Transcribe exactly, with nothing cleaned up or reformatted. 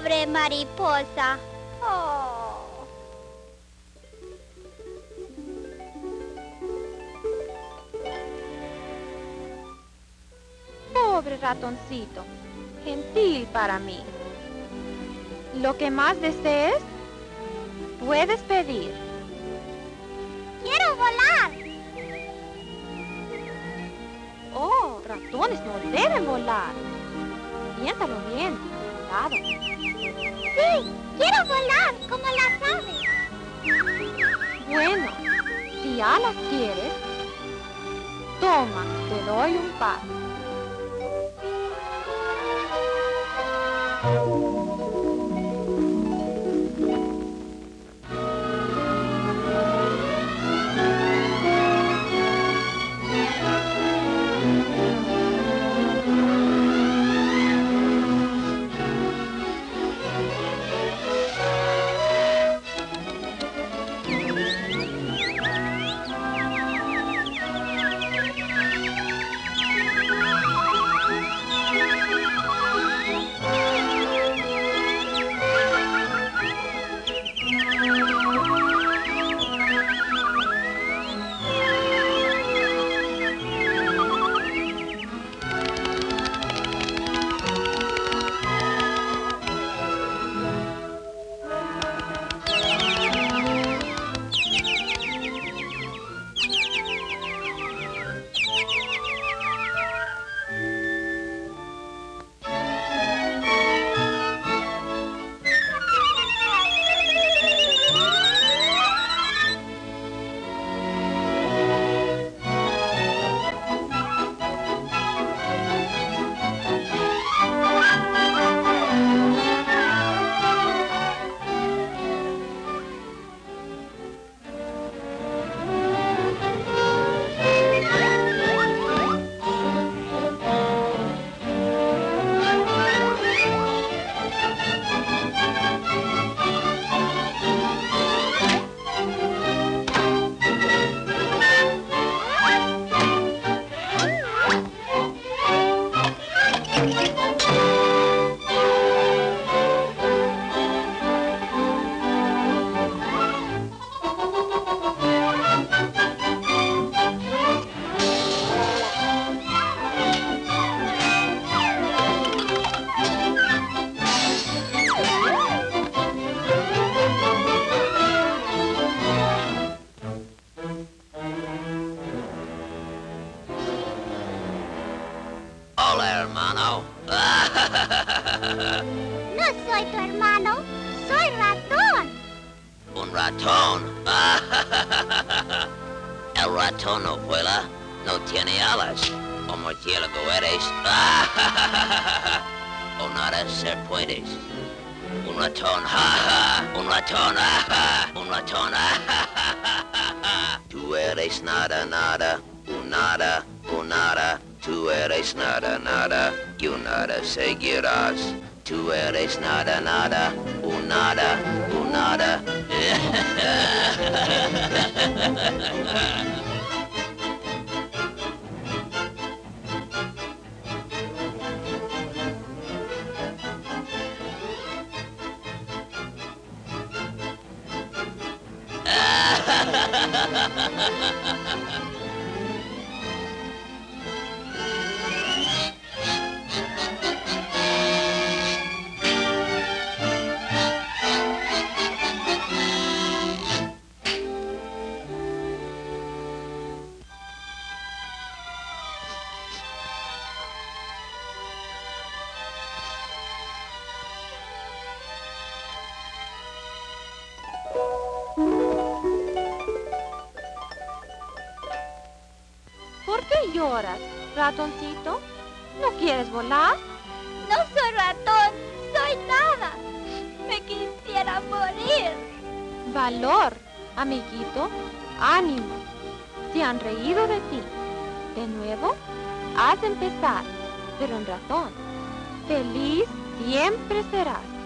Pobre mariposa. Oh. Pobre ratoncito, gentil para mí. Lo que más desees, puedes pedir. ¡Quiero volar! Oh, ratones no deben volar. Piénsalo bien, cuidado. Sí, quiero volar, como las aves. Bueno, si ya las quieres, toma, te doy un par. Hola, hermano. No soy tu hermano, soy ratón. Un ratón. El ratón no vuela, no tiene alas. O murciélago eres. O nada ser puedes. Un ratón, un ratón, un ratón. Tú eres nada, nada, un nada, un nada. Tú eres nada, nada, y un nada seguirás. Tú eres nada, nada, un nada, un nada. ¿Por qué lloras, ratoncito? ¿No quieres volar? No soy ratón, soy nada. Me quisiera morir. Valor, amiguito, ánimo. Se han reído de ti. De nuevo, has de empezar, pero en ratón. Feliz siempre serás.